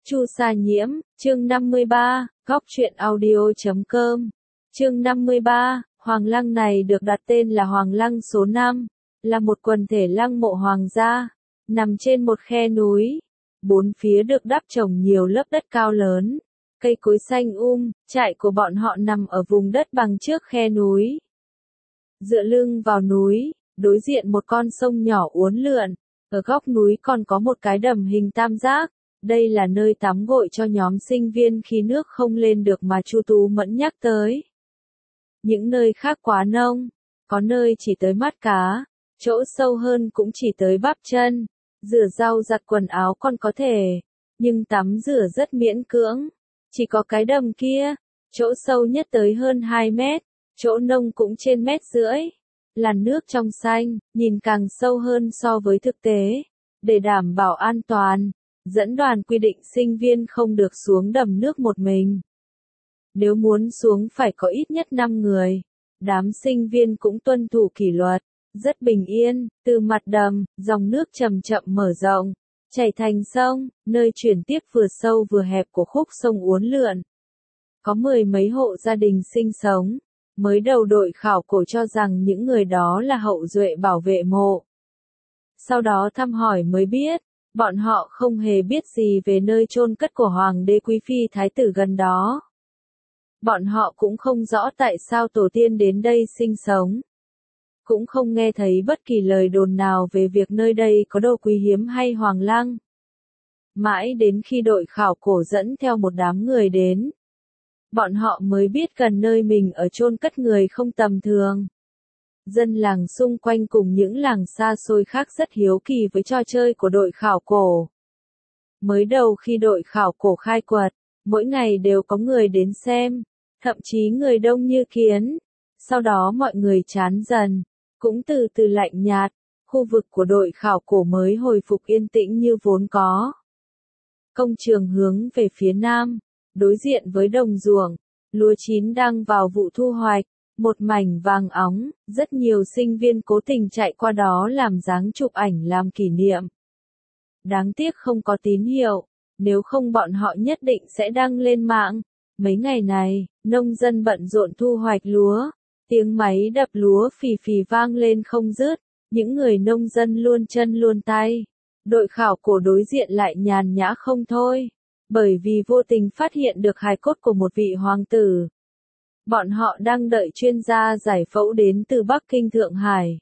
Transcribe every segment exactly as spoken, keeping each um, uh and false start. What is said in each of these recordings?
Chu Sa Nhiễm, chương năm mươi ba, góc truyện audio chấm com. Chương năm mươi ba, Hoàng lăng này được đặt tên là Hoàng lăng số năm, là một quần thể lăng mộ hoàng gia, nằm trên một khe núi. Bốn phía được đắp trồng nhiều lớp đất cao lớn, cây cối xanh um, trại của bọn họ nằm ở vùng đất bằng trước khe núi. Dựa lưng vào núi, đối diện một con sông nhỏ uốn lượn, ở góc núi còn có một cái đầm hình tam giác. Đây là nơi tắm gội cho nhóm sinh viên khi nước không lên được mà Chu Tú Mẫn nhắc tới. Những nơi khác quá nông, có nơi chỉ tới mắt cá, chỗ sâu hơn cũng chỉ tới bắp chân. Rửa rau giặt quần áo còn có thể, nhưng tắm rửa rất miễn cưỡng. Chỉ có cái đầm kia, chỗ sâu nhất tới hơn hai mét, chỗ nông cũng trên mét rưỡi. Làn nước trong xanh, nhìn càng sâu hơn so với thực tế. Để đảm bảo an toàn, dẫn đoàn quy định sinh viên không được xuống đầm nước một mình. Nếu muốn xuống phải có ít nhất năm người. Đám sinh viên cũng tuân thủ kỷ luật, rất bình yên. Từ mặt đầm, dòng nước chậm chậm mở rộng, chảy thành sông, nơi chuyển tiếp vừa sâu vừa hẹp của khúc sông uốn lượn. Có mười mấy hộ gia đình sinh sống. Mới đầu đội khảo cổ cho rằng những người đó là hậu duệ bảo vệ mộ. Sau đó thăm hỏi mới biết, bọn họ không hề biết gì về nơi chôn cất của Hoàng đế Quý Phi Thái tử gần đó. Bọn họ cũng không rõ tại sao tổ tiên đến đây sinh sống. Cũng không nghe thấy bất kỳ lời đồn nào về việc nơi đây có đồ quý hiếm hay hoàng lăng. Mãi đến khi đội khảo cổ dẫn theo một đám người đến, bọn họ mới biết gần nơi mình ở chôn cất người không tầm thường. Dân làng xung quanh cùng những làng xa xôi khác rất hiếu kỳ với trò chơi của đội khảo cổ. Mới đầu khi đội khảo cổ khai quật, mỗi ngày đều có người đến xem, thậm chí người đông như kiến. Sau đó mọi người chán dần, cũng từ từ lạnh nhạt, khu vực của đội khảo cổ mới hồi phục yên tĩnh như vốn có. Công trường hướng về phía nam, đối diện với đồng ruộng, lúa chín đang vào vụ thu hoạch. Một mảnh vàng óng, rất nhiều sinh viên cố tình chạy qua đó làm dáng chụp ảnh làm kỷ niệm. Đáng tiếc không có tín hiệu, nếu không bọn họ nhất định sẽ đăng lên mạng. Mấy ngày này, nông dân bận rộn thu hoạch lúa, tiếng máy đập lúa phì phì vang lên không dứt, những người nông dân luôn chân luôn tay. Đội khảo cổ đối diện lại nhàn nhã không thôi, bởi vì vô tình phát hiện được hài cốt của một vị hoàng tử. Bọn họ đang đợi chuyên gia giải phẫu đến từ Bắc Kinh Thượng Hải.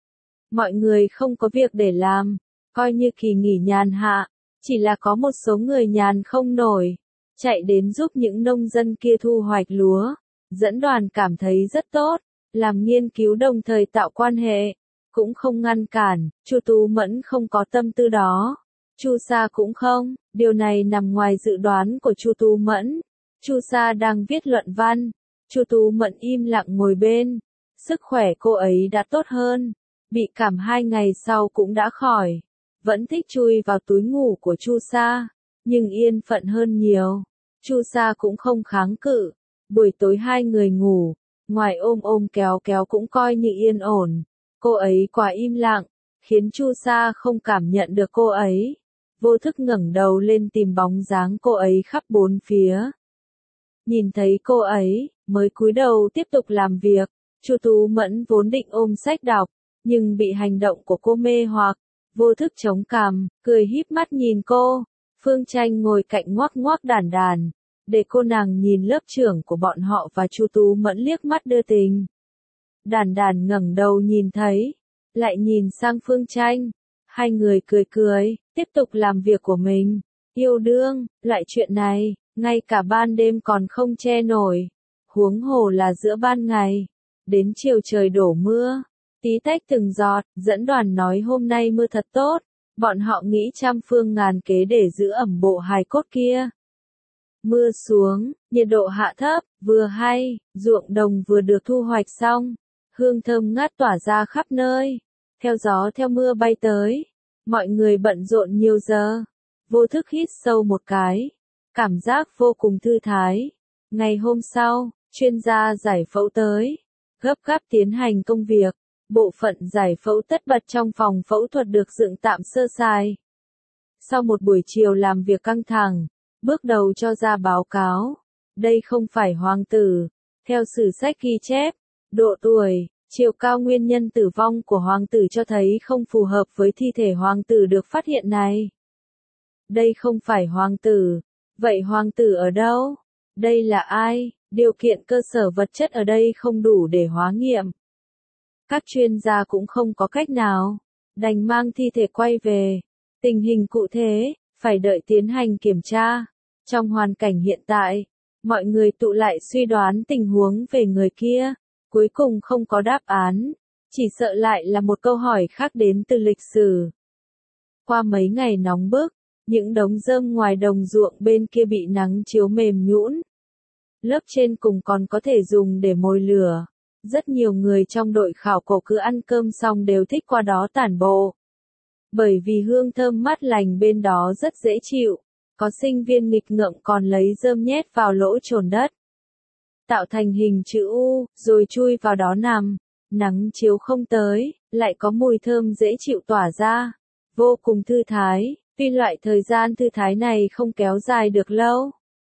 Mọi người không có việc để làm, coi như kỳ nghỉ nhàn hạ, chỉ là có một số người nhàn không nổi, chạy đến giúp những nông dân kia thu hoạch lúa. Dẫn đoàn cảm thấy rất tốt, làm nghiên cứu đồng thời tạo quan hệ, cũng không ngăn cản. Chu Tú Mẫn không có tâm tư đó, Chu Sa cũng không, điều này nằm ngoài dự đoán của Chu Tú Mẫn. Chu Sa đang viết luận văn. Chu Tú Mẫn im lặng ngồi bên, sức khỏe cô ấy đã tốt hơn, bị cảm hai ngày sau cũng đã khỏi, vẫn thích chui vào túi ngủ của Chu Sa, nhưng yên phận hơn nhiều. Chu Sa cũng không kháng cự, buổi tối hai người ngủ, ngoài ôm ôm kéo kéo cũng coi như yên ổn. Cô ấy quá im lặng, khiến Chu Sa không cảm nhận được cô ấy, vô thức ngẩng đầu lên tìm bóng dáng cô ấy khắp bốn phía. Nhìn thấy cô ấy, mới cúi đầu tiếp tục làm việc. Chu Tú Mẫn vốn định ôm sách đọc, nhưng bị hành động của cô mê hoặc, vô thức chống cằm, cười híp mắt nhìn cô. Phương Tranh ngồi cạnh ngoác ngoác đàn đàn, để cô nàng nhìn lớp trưởng của bọn họ và Chu Tú Mẫn liếc mắt đưa tình. Đàn đàn ngẩng đầu nhìn thấy, lại nhìn sang Phương Tranh. Hai người cười cười, tiếp tục làm việc của mình. Yêu đương, loại chuyện này, ngay cả ban đêm còn không che nổi, huống hồ là giữa ban ngày. Đến chiều trời đổ mưa, tí tách từng giọt. Dẫn đoàn nói hôm nay mưa thật tốt, bọn họ nghĩ trăm phương ngàn kế để giữ ẩm bộ hài cốt kia. Mưa xuống, nhiệt độ hạ thấp, vừa hay, ruộng đồng vừa được thu hoạch xong, hương thơm ngát tỏa ra khắp nơi, theo gió theo mưa bay tới. Mọi người bận rộn nhiều giờ, vô thức hít sâu một cái, cảm giác vô cùng thư thái. Ngày hôm sau, chuyên gia giải phẫu tới, gấp gáp tiến hành công việc. Bộ phận giải phẫu tất bật trong phòng phẫu thuật được dựng tạm sơ sài. Sau một buổi chiều làm việc căng thẳng, bước đầu cho ra báo cáo. Đây không phải hoàng tử. Theo sử sách ghi chép, độ tuổi, chiều cao nguyên nhân tử vong của hoàng tử cho thấy không phù hợp với thi thể hoàng tử được phát hiện này. Đây không phải hoàng tử. Vậy hoàng tử ở đâu? Đây là ai? Điều kiện cơ sở vật chất ở đây không đủ để hóa nghiệm. Các chuyên gia cũng không có cách nào, đành mang thi thể quay về. Tình hình cụ thể, phải đợi tiến hành kiểm tra. Trong hoàn cảnh hiện tại, mọi người tụ lại suy đoán tình huống về người kia, cuối cùng không có đáp án, chỉ sợ lại là một câu hỏi khác đến từ lịch sử. Qua mấy ngày nóng bức, những đống rơm ngoài đồng ruộng bên kia bị nắng chiếu mềm nhũn. Lớp trên cùng còn có thể dùng để mồi lửa. Rất nhiều người trong đội khảo cổ cứ ăn cơm xong đều thích qua đó tản bộ. Bởi vì hương thơm mát lành bên đó rất dễ chịu. Có sinh viên nghịch ngợm còn lấy rơm nhét vào lỗ chồn đất, tạo thành hình chữ U, rồi chui vào đó nằm. Nắng chiếu không tới, lại có mùi thơm dễ chịu tỏa ra. Vô cùng thư thái, tuy loại thời gian thư thái này không kéo dài được lâu.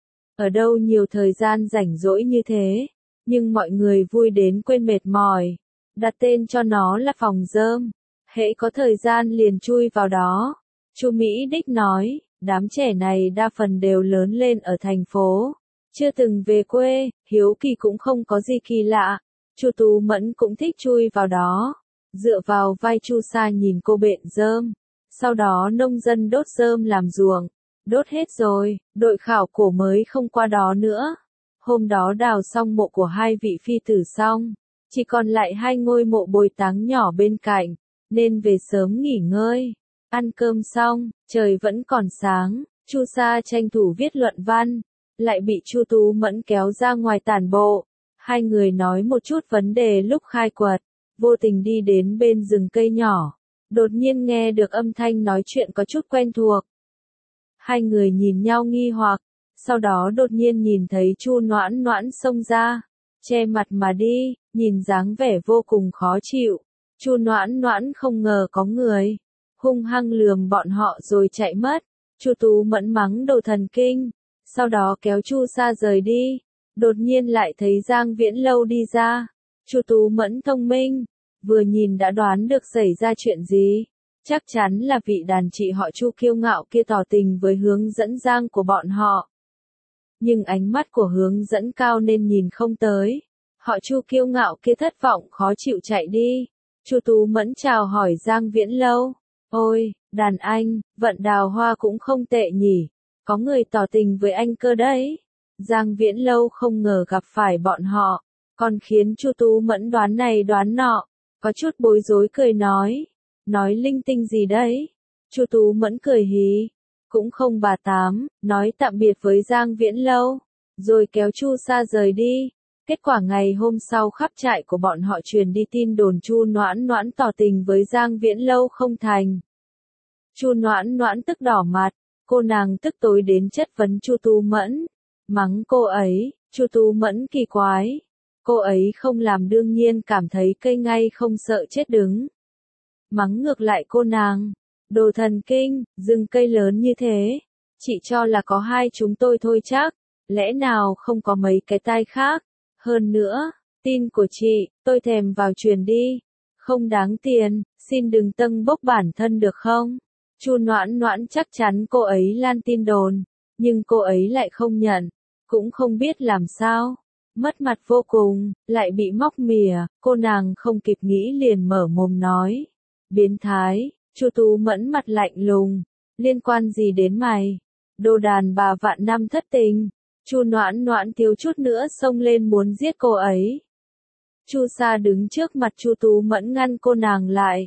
Ở đâu nhiều thời gian rảnh rỗi như thế, nhưng mọi người vui đến quên mệt mỏi. Đặt tên cho nó là phòng rơm. Hễ có thời gian liền chui vào đó. Chu Mỹ Đích nói, đám trẻ này đa phần đều lớn lên ở thành phố. Chưa từng về quê, hiếu kỳ cũng không có gì kỳ lạ. Chu Tú Mẫn cũng thích chui vào đó. Dựa vào vai Chu Sa nhìn cô bện rơm. Sau đó nông dân đốt rơm làm ruộng. Đốt hết rồi, đội khảo cổ mới không qua đó nữa. Hôm đó đào xong mộ của hai vị phi tử xong, chỉ còn lại hai ngôi mộ bồi táng nhỏ bên cạnh, nên về sớm nghỉ ngơi. Ăn cơm xong, trời vẫn còn sáng, Chu Sa tranh thủ viết luận văn, lại bị Chu Tú Mẫn kéo ra ngoài tản bộ. Hai người nói một chút vấn đề lúc khai quật, vô tình đi đến bên rừng cây nhỏ, đột nhiên nghe được âm thanh nói chuyện có chút quen thuộc. Hai người nhìn nhau nghi hoặc, sau đó đột nhiên nhìn thấy Chu Noãn Noãn xông ra, che mặt mà đi, nhìn dáng vẻ vô cùng khó chịu. Chu Noãn Noãn không ngờ có người, hung hăng lườm bọn họ rồi chạy mất. Chu Tú Mẫn mắng đồ thần kinh, sau đó kéo Chu Sa rời đi. Đột nhiên lại thấy Giang Viễn Lâu đi ra. Chu Tú Mẫn thông minh, vừa nhìn đã đoán được xảy ra chuyện gì. Chắc chắn là vị đàn chị họ Chu kiêu ngạo kia tỏ tình với hướng dẫn Giang của bọn họ. Nhưng ánh mắt của hướng dẫn cao nên nhìn không tới. Họ Chu kiêu ngạo kia thất vọng khó chịu chạy đi. Chu Tú Mẫn chào hỏi Giang Viễn Lâu. Ôi, đàn anh, vận đào hoa cũng không tệ nhỉ. Có người tỏ tình với anh cơ đấy. Giang Viễn Lâu không ngờ gặp phải bọn họ. Còn khiến Chu Tú Mẫn đoán này đoán nọ. Có chút bối rối cười nói. Nói linh tinh gì đấy? Chu Tú Mẫn cười hí. Cũng không bà tám, nói tạm biệt với Giang Viễn Lâu. Rồi kéo Chu Sa rời đi. Kết quả ngày hôm sau khắp trại của bọn họ truyền đi tin đồn Chu Noãn Noãn tỏ tình với Giang Viễn Lâu không thành. Chu Noãn Noãn tức đỏ mặt, cô nàng tức tối đến chất vấn Chu Tú Mẫn, mắng cô ấy. Chu Tú Mẫn kỳ quái, cô ấy không làm đương nhiên cảm thấy cây ngay không sợ chết đứng. Mắng ngược lại cô nàng, đồ thần kinh, rừng cây lớn như thế, chị cho là có hai chúng tôi thôi chắc, lẽ nào không có mấy cái tai khác. Hơn nữa, tin của chị, tôi thèm vào truyền đi. Không đáng tiền, xin đừng tâng bốc bản thân được không? Chu Noãn Noãn chắc chắn cô ấy lan tin đồn, nhưng cô ấy lại không nhận, cũng không biết làm sao. Mất mặt vô cùng, lại bị móc mỉa, cô nàng không kịp nghĩ liền mở mồm nói. Biến thái, Chu Tú Mẫn mặt lạnh lùng, liên quan gì đến mày? Đồ đàn bà vạn năm thất tình. Chu Noãn Noãn thiếu chút nữa xông lên muốn giết cô ấy. Chu Sa đứng trước mặt Chu Tú Mẫn ngăn cô nàng lại.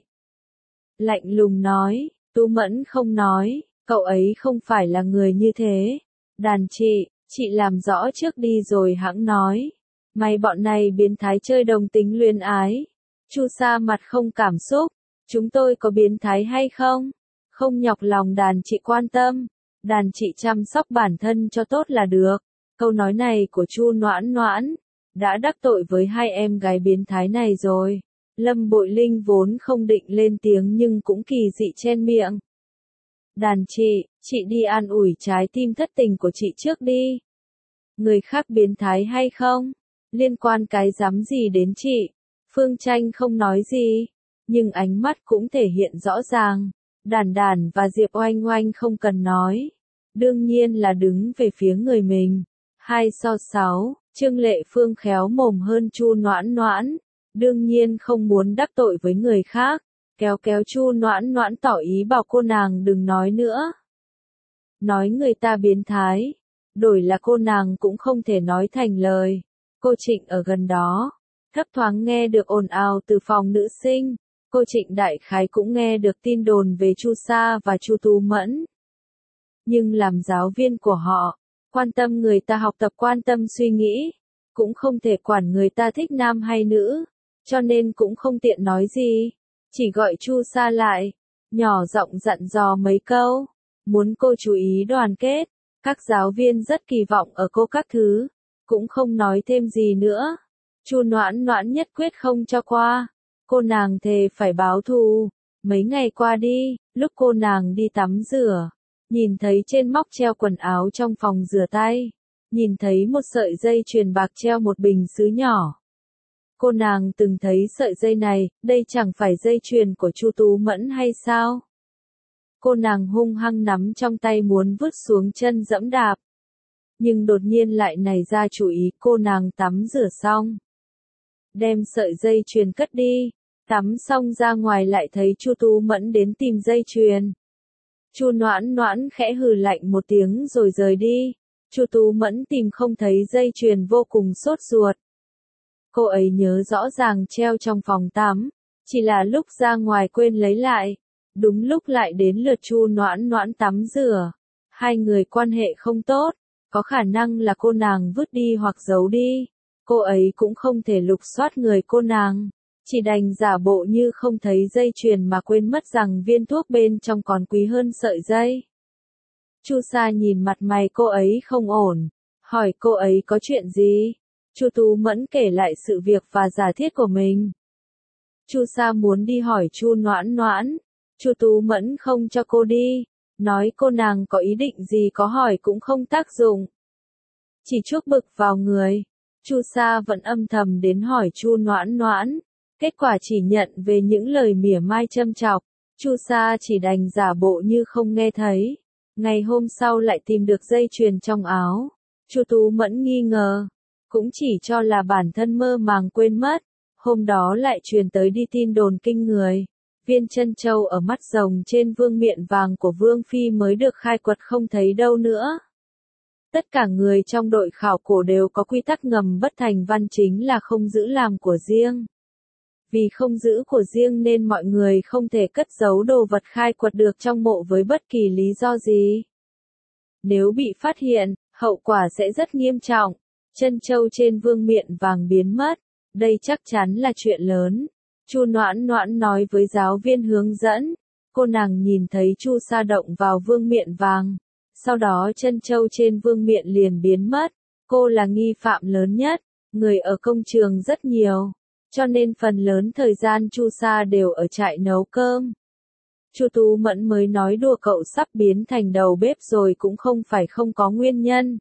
Lạnh lùng nói, Tú Mẫn không nói, cậu ấy không phải là người như thế. Đàn chị, chị làm rõ trước đi rồi hãng nói. Mày bọn này biến thái chơi đồng tính luyến ái. Chu Sa mặt không cảm xúc, chúng tôi có biến thái hay không? Không nhọc lòng đàn chị quan tâm. Đàn chị chăm sóc bản thân cho tốt là được. Câu nói này của Chu Noãn Noãn đã đắc tội với hai em gái biến thái này rồi. Lâm Bội Linh vốn không định lên tiếng nhưng cũng kỳ dị chen miệng. Đàn chị, chị đi an ủi trái tim thất tình của chị trước đi. Người khác biến thái hay không? Liên quan cái dám gì đến chị? Phương Tranh không nói gì, nhưng ánh mắt cũng thể hiện rõ ràng. Đàn Đàn và Diệp Oanh Oanh không cần nói. Đương nhiên là đứng về phía người mình. Hai so sáu, Trương Lệ Phương khéo mồm hơn Chu Noãn Noãn. Đương nhiên không muốn đắc tội với người khác. Kéo kéo Chu Noãn Noãn tỏ ý bảo cô nàng đừng nói nữa. Nói người ta biến thái. Đổi là cô nàng cũng không thể nói thành lời. Cô Trịnh ở gần đó. Thấp thoáng nghe được ồn ào từ phòng nữ sinh. Cô Trịnh đại khái cũng nghe được tin đồn về Chu Sa và Chu Tú Mẫn. Nhưng làm giáo viên của họ, quan tâm người ta học tập, quan tâm suy nghĩ, cũng không thể quản người ta thích nam hay nữ, cho nên cũng không tiện nói gì, chỉ gọi Chu Sa lại, nhỏ giọng dặn dò mấy câu, muốn cô chú ý đoàn kết, các giáo viên rất kỳ vọng ở cô các thứ, cũng không nói thêm gì nữa. Chu Noãn Noãn nhất quyết không cho qua, cô nàng thề phải báo thù. Mấy ngày qua đi, lúc cô nàng đi tắm rửa, nhìn thấy trên móc treo quần áo trong phòng rửa tay, nhìn thấy một sợi dây chuyền bạc treo một bình sứ nhỏ. Cô nàng từng thấy sợi dây này, đây chẳng phải dây chuyền của Chu Tú Mẫn hay sao? Cô nàng hung hăng nắm trong tay muốn vứt xuống chân dẫm đạp. Nhưng đột nhiên lại nảy ra chủ ý, cô nàng tắm rửa xong, đem sợi dây chuyền cất đi, tắm xong ra ngoài lại thấy Chu Tú Mẫn đến tìm dây chuyền. Chu Noãn Noãn khẽ hừ lạnh một tiếng rồi rời đi. Chu Tú Mẫn tìm không thấy dây chuyền vô cùng sốt ruột. Cô ấy nhớ rõ ràng treo trong phòng tắm, chỉ là lúc ra ngoài quên lấy lại. Đúng lúc lại đến lượt Chu Noãn Noãn tắm rửa. Hai người quan hệ không tốt, có khả năng là cô nàng vứt đi hoặc giấu đi. Cô ấy cũng không thể lục soát người cô nàng, chỉ đành giả bộ như không thấy dây chuyền mà quên mất rằng viên thuốc bên trong còn quý hơn sợi dây. Chu Sa nhìn mặt mày cô ấy không ổn, hỏi cô ấy có chuyện gì. Chu Tú Mẫn kể lại sự việc và giả thiết của mình. Chu Sa muốn đi hỏi Chu Noãn Noãn, Chu Tú Mẫn không cho cô đi, nói cô nàng có ý định gì có hỏi cũng không tác dụng. Chỉ chuốc bực vào người, Chu Sa vẫn âm thầm đến hỏi Chu Noãn Noãn, kết quả chỉ nhận về những lời mỉa mai châm chọc. Chu Sa chỉ đành giả bộ như không nghe thấy. Ngày hôm sau lại tìm được dây chuyền trong áo. Chu Tú Mẫn nghi ngờ, cũng chỉ cho là bản thân mơ màng quên mất. Hôm đó lại truyền tới đi tin đồn kinh người. Viên chân châu ở mắt rồng trên vương miện vàng của Vương Phi mới được khai quật không thấy đâu nữa. Tất cả người trong đội khảo cổ đều có quy tắc ngầm bất thành văn, chính là không giữ làm của riêng. Vì không giữ của riêng nên mọi người không thể cất giấu đồ vật khai quật được trong mộ với bất kỳ lý do gì. Nếu bị phát hiện, hậu quả sẽ rất nghiêm trọng. Chân châu trên vương miện vàng biến mất, đây chắc chắn là chuyện lớn. Chu Noãn Noãn nói với giáo viên hướng dẫn, cô nàng nhìn thấy Chu Sa động vào vương miện vàng, sau đó chân châu trên vương miện liền biến mất. Cô là nghi phạm lớn nhất, người ở công trường rất nhiều, cho nên phần lớn thời gian Chu Sa đều ở trại nấu cơm. Chu Tú Mẫn mới nói đùa cậu sắp biến thành đầu bếp rồi cũng không phải không có nguyên nhân.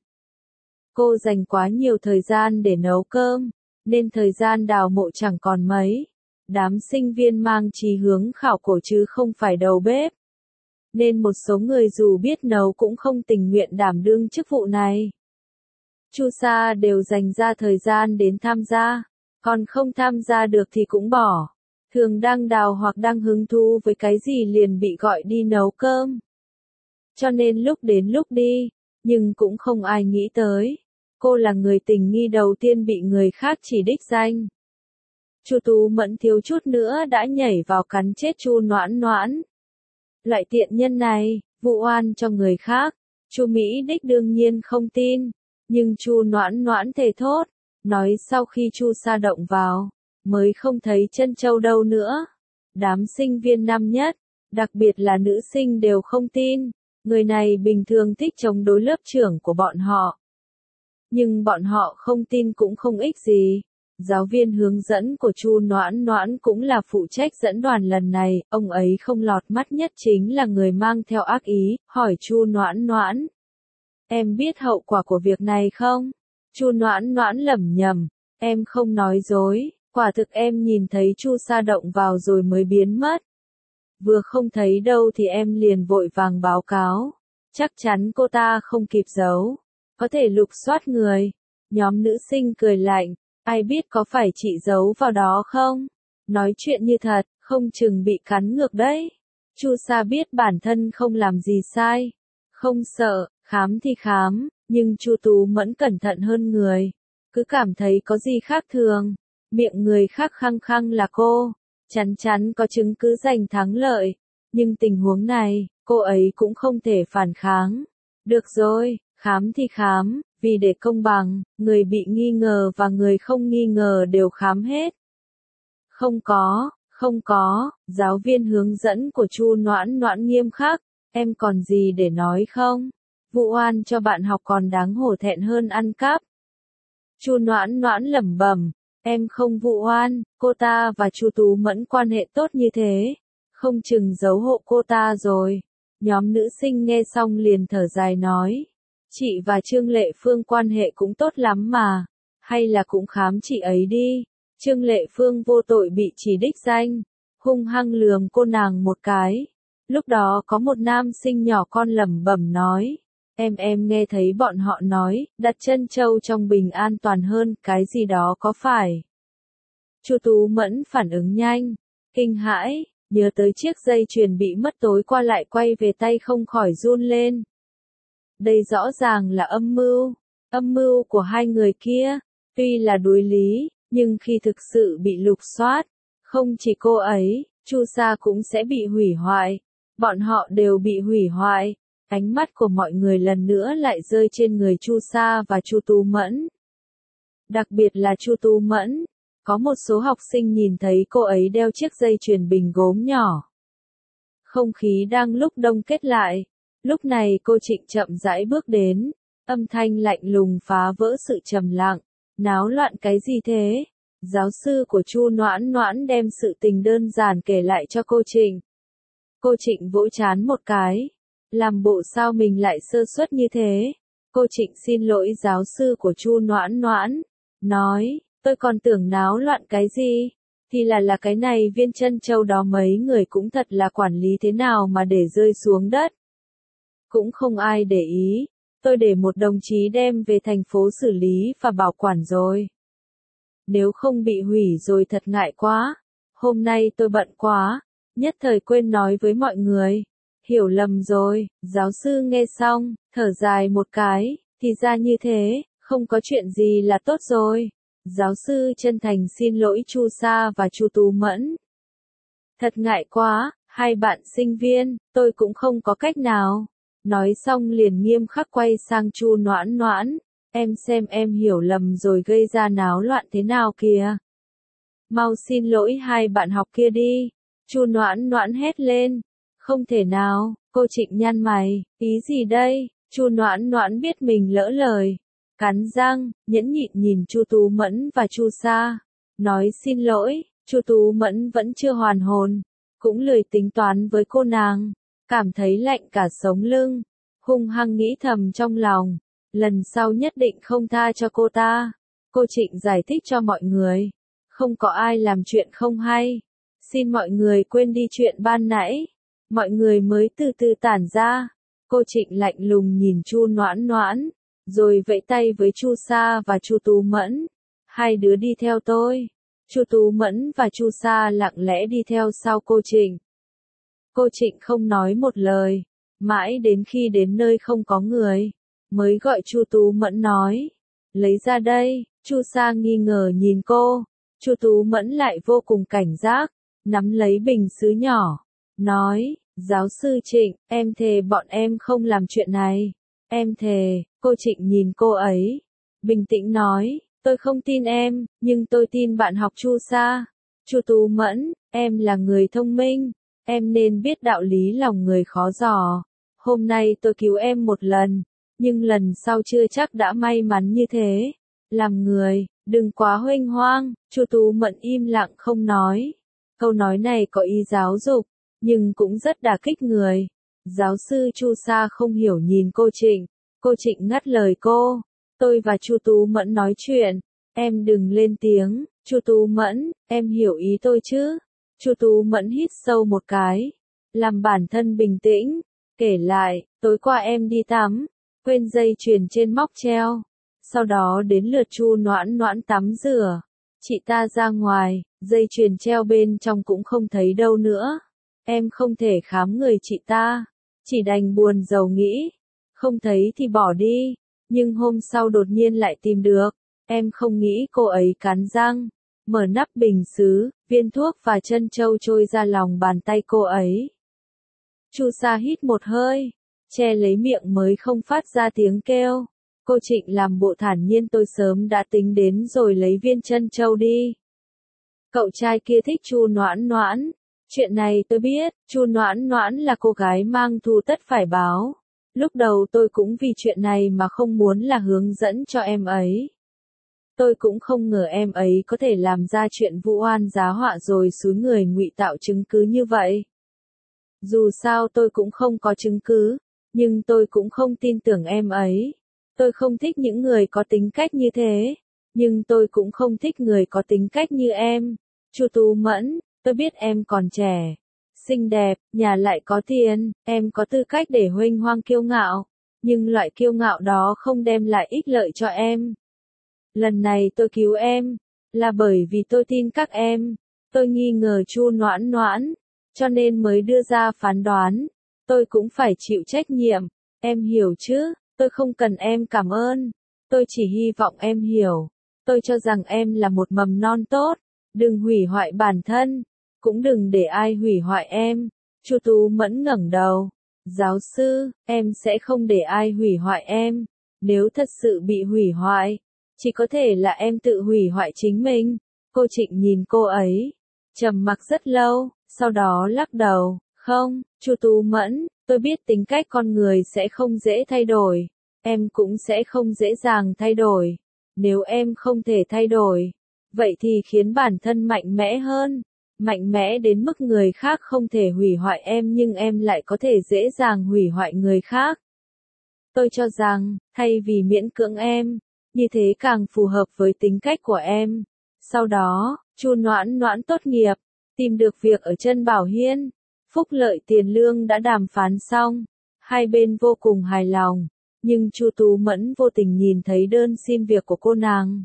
Cô dành quá nhiều thời gian để nấu cơm, nên thời gian đào mộ chẳng còn mấy. Đám sinh viên mang chí hướng khảo cổ chứ không phải đầu bếp. Nên một số người dù biết nấu cũng không tình nguyện đảm đương chức vụ này. Chu Sa đều dành ra thời gian đến tham gia, còn không tham gia được thì cũng bỏ. Thường đang đào hoặc đang hứng thú với cái gì liền bị gọi đi nấu cơm. Cho nên lúc đến lúc đi, nhưng cũng không ai nghĩ tới. Cô là người tình nghi đầu tiên bị người khác chỉ đích danh. Chu Tú Mẫn thiếu chút nữa đã nhảy vào cắn chết Chu Noãn Noãn. Loại tiện nhân này, vụ oan cho người khác. Chu Mỹ Đích đương nhiên không tin, nhưng Chu Noãn Noãn thề thốt, nói sau khi Chu Sa động vào, mới không thấy chân châu đâu nữa. Đám sinh viên năm nhất, đặc biệt là nữ sinh đều không tin, người này bình thường thích chống đối lớp trưởng của bọn họ. Nhưng bọn họ không tin cũng không ích gì, Giáo viên hướng dẫn của Chu Noãn Noãn cũng là phụ trách dẫn đoàn lần này, ông ấy không lọt mắt nhất chính là người mang theo ác ý, hỏi Chu Noãn Noãn. Em biết hậu quả của việc này không? Chu Noãn Noãn lẩm nhẩm, em không nói dối, quả thực em nhìn thấy Chu Sa động vào rồi mới biến mất. Vừa không thấy đâu thì em liền vội vàng báo cáo. Chắc chắn cô ta không kịp giấu. Có thể lục soát người. Nhóm nữ sinh cười lạnh. Ai biết có phải chị giấu vào đó không? Nói chuyện như thật, không chừng bị cắn ngược đấy. Chu Sa biết bản thân không làm gì sai. Không sợ, khám thì khám, nhưng Chu Tú Mẫn cẩn thận hơn người. Cứ cảm thấy có gì khác thường. Miệng người khác khăng khăng là cô. Chắn chắn có chứng cứ giành thắng lợi. Nhưng tình huống này, cô ấy cũng không thể phản kháng. Được rồi, khám thì khám, vì để công bằng, người bị nghi ngờ và người không nghi ngờ đều khám hết. Không có, không có, giáo viên hướng dẫn của Chu Noãn Noãn nghiêm khắc, em còn gì để nói không? Vụ oan cho bạn học còn đáng hổ thẹn hơn ăn cắp. Chu Noãn Noãn lẩm bẩm, em không vụ oan, cô ta và Chu Tú Mẫn quan hệ tốt như thế, không chừng giấu hộ cô ta rồi. Nhóm nữ sinh nghe xong liền thở dài nói, chị và Trương Lệ Phương quan hệ cũng tốt lắm mà, hay là cũng khám chị ấy đi. Trương Lệ Phương vô tội bị chỉ đích danh, hung hăng lườm cô nàng một cái. Lúc đó có một nam sinh nhỏ con lẩm bẩm nói, em em nghe thấy bọn họ nói, đặt chân trâu trong bình an toàn hơn, cái gì đó có phải. Chu Tú Mẫn phản ứng nhanh, kinh hãi, nhớ tới chiếc dây chuyền bị mất tối qua lại quay về tay không khỏi run lên. Đây rõ ràng là âm mưu, âm mưu của hai người kia, tuy là đối lý, nhưng khi thực sự bị lục soát, không chỉ cô ấy, Chu Sa cũng sẽ bị hủy hoại. Bọn họ đều bị hủy hoại. Ánh mắt của mọi người lần nữa lại rơi trên người Chu Sa và Chu Tú Mẫn. Đặc biệt là Chu Tú Mẫn. Có một số học sinh nhìn thấy cô ấy đeo chiếc dây chuyền bình gốm nhỏ. Không khí đang lúc đông kết lại. Lúc này cô Trịnh chậm rãi bước đến. Âm thanh lạnh lùng phá vỡ sự trầm lặng. Náo loạn cái gì thế? Giáo sư của Chu Noãn Noãn đem sự tình đơn giản kể lại cho cô Trịnh. Cô Trịnh vỗ trán một cái. Làm bộ sao mình lại sơ suất như thế? Cô Trịnh xin lỗi giáo sư của Chu Noãn Noãn. Nói, tôi còn tưởng náo loạn cái gì? Thì là là cái này viên chân châu đó mấy người cũng thật là quản lý thế nào mà để rơi xuống đất. Cũng không ai để ý. Tôi để một đồng chí đem về thành phố xử lý và bảo quản rồi. Nếu không bị hủy rồi thật ngại quá. Hôm nay tôi bận quá. Nhất thời quên nói với mọi người. Hiểu lầm rồi, giáo sư nghe xong, thở dài một cái, thì ra như thế, không có chuyện gì là tốt rồi. Giáo sư chân thành xin lỗi Chu Sa và Chu Tú Mẫn. Thật ngại quá, hai bạn sinh viên, tôi cũng không có cách nào. Nói xong liền nghiêm khắc quay sang Chu Noãn Noãn, em xem em hiểu lầm rồi gây ra náo loạn thế nào kìa. Mau xin lỗi hai bạn học kia đi. Chu Noãn Noãn hét lên. Không thể nào, cô Trịnh nhăn mày, ý gì đây? Chu Noãn Noãn biết mình lỡ lời, cắn răng, nhẫn nhịn nhìn Chu Tú Mẫn và Chu Sa, nói xin lỗi. Chu Tú Mẫn vẫn chưa hoàn hồn, cũng lười tính toán với cô nàng, cảm thấy lạnh cả sống lưng, hung hăng nghĩ thầm trong lòng, lần sau nhất định không tha cho cô ta. Cô Trịnh giải thích cho mọi người, không có ai làm chuyện không hay, xin mọi người quên đi chuyện ban nãy. Mọi người mới từ từ tản ra. Cô Trịnh lạnh lùng nhìn Chu Noãn Noãn, rồi vẫy tay với Chu Sa và Chu Tú Mẫn. Hai đứa đi theo tôi. Chu Tú Mẫn và Chu Sa lặng lẽ đi theo sau cô Trịnh. Cô Trịnh không nói một lời, mãi đến khi đến nơi không có người, mới gọi Chu Tú Mẫn nói, lấy ra đây. Chu Sa nghi ngờ nhìn cô, Chu Tú Mẫn lại vô cùng cảnh giác, nắm lấy bình sứ nhỏ, nói, giáo sư Trịnh, em thề bọn em không làm chuyện này. Em thề. Cô Trịnh nhìn cô ấy, bình tĩnh nói, tôi không tin em, nhưng tôi tin bạn học Chu Sa. Chu Tú Mẫn, em là người thông minh, em nên biết đạo lý lòng người khó dò. Hôm nay tôi cứu em một lần, nhưng lần sau chưa chắc đã may mắn như thế. Làm người, Đừng quá huênh hoang, Chu Tú Mẫn im lặng không nói. Câu nói này có ý giáo dục, nhưng cũng rất đả kích người. Giáo sư Chu Sa không hiểu nhìn cô Trịnh, cô Trịnh ngắt lời cô. Tôi và Chu Tú Mẫn nói chuyện, em đừng lên tiếng. Chu Tú Mẫn, em hiểu ý tôi chứ? Chu Tú Mẫn hít sâu một cái, làm bản thân bình tĩnh, kể lại, tối qua em đi tắm, quên dây chuyền trên móc treo. Sau đó đến lượt Chu Noãn Noãn tắm rửa, chị ta ra ngoài, dây chuyền treo bên trong cũng không thấy đâu nữa. Em không thể khám người chị ta, chỉ đành buồn rầu nghĩ, không thấy thì bỏ đi, nhưng hôm sau đột nhiên lại tìm được. Em không nghĩ cô ấy cắn răng, mở nắp bình sứ, viên thuốc và trân châu trôi ra lòng bàn tay cô ấy. Chu Sa hít một hơi, che lấy miệng mới không phát ra tiếng kêu. Cô Trịnh làm bộ thản nhiên, tôi sớm đã tính đến rồi, lấy viên trân châu đi. Cậu trai kia thích Chu Noãn Noãn. Chuyện này tôi biết, Chu Noãn Noãn là cô gái mang thù tất phải báo. Lúc đầu tôi cũng vì chuyện này mà không muốn là hướng dẫn cho em ấy. Tôi cũng không ngờ em ấy có thể làm ra chuyện vu oan giá họa rồi xúi người ngụy tạo chứng cứ như vậy. Dù sao tôi cũng không có chứng cứ, nhưng tôi cũng không tin tưởng em ấy. Tôi không thích những người có tính cách như thế, nhưng tôi cũng không thích người có tính cách như em. Chu Tú Mẫn, tôi biết em còn trẻ, xinh đẹp, nhà lại có tiền, em có tư cách để huênh hoang kiêu ngạo, nhưng loại kiêu ngạo đó không đem lại ích lợi cho em. Lần này tôi cứu em, là bởi vì tôi tin các em, tôi nghi ngờ Chu Noãn Noãn, cho nên mới đưa ra phán đoán, tôi cũng phải chịu trách nhiệm, em hiểu chứ, tôi không cần em cảm ơn, tôi chỉ hy vọng em hiểu, tôi cho rằng em là một mầm non tốt, đừng hủy hoại bản thân, cũng đừng để ai hủy hoại em. Chu Tú Mẫn ngẩng đầu, giáo sư, em sẽ không để ai hủy hoại em, nếu thật sự bị hủy hoại, chỉ có thể là em tự hủy hoại chính mình. Cô Trịnh nhìn cô ấy, trầm mặc rất lâu, sau đó lắc đầu, không, Chu Tú Mẫn, tôi biết tính cách con người sẽ không dễ thay đổi, em cũng sẽ không dễ dàng thay đổi. Nếu em không thể thay đổi, vậy thì khiến bản thân mạnh mẽ hơn, mạnh mẽ đến mức người khác không thể hủy hoại em nhưng em lại có thể dễ dàng hủy hoại người khác. Tôi cho rằng, thay vì miễn cưỡng em, như thế càng phù hợp với tính cách của em. Sau đó, Chu Noãn Noãn tốt nghiệp, tìm được việc ở Trân Bảo Hiên, phúc lợi tiền lương đã đàm phán xong, hai bên vô cùng hài lòng, nhưng Chu Tú Mẫn vô tình nhìn thấy đơn xin việc của cô nàng.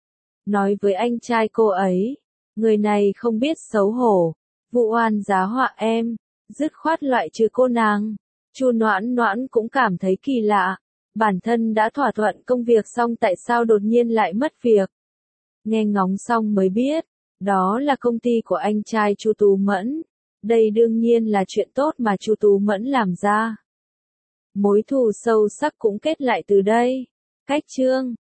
Nói với anh trai cô ấy, người này không biết xấu hổ, vụ oan giá họa em, dứt khoát loại trừ cô nàng. Chu Noãn Noãn cũng cảm thấy kỳ lạ, bản thân đã thỏa thuận công việc xong tại sao đột nhiên lại mất việc. Nghe ngóng xong mới biết, đó là công ty của anh trai Chu Tú Mẫn. Đây đương nhiên là chuyện tốt mà Chu Tú Mẫn làm ra. Mối thù sâu sắc cũng kết lại từ đây. Cách chương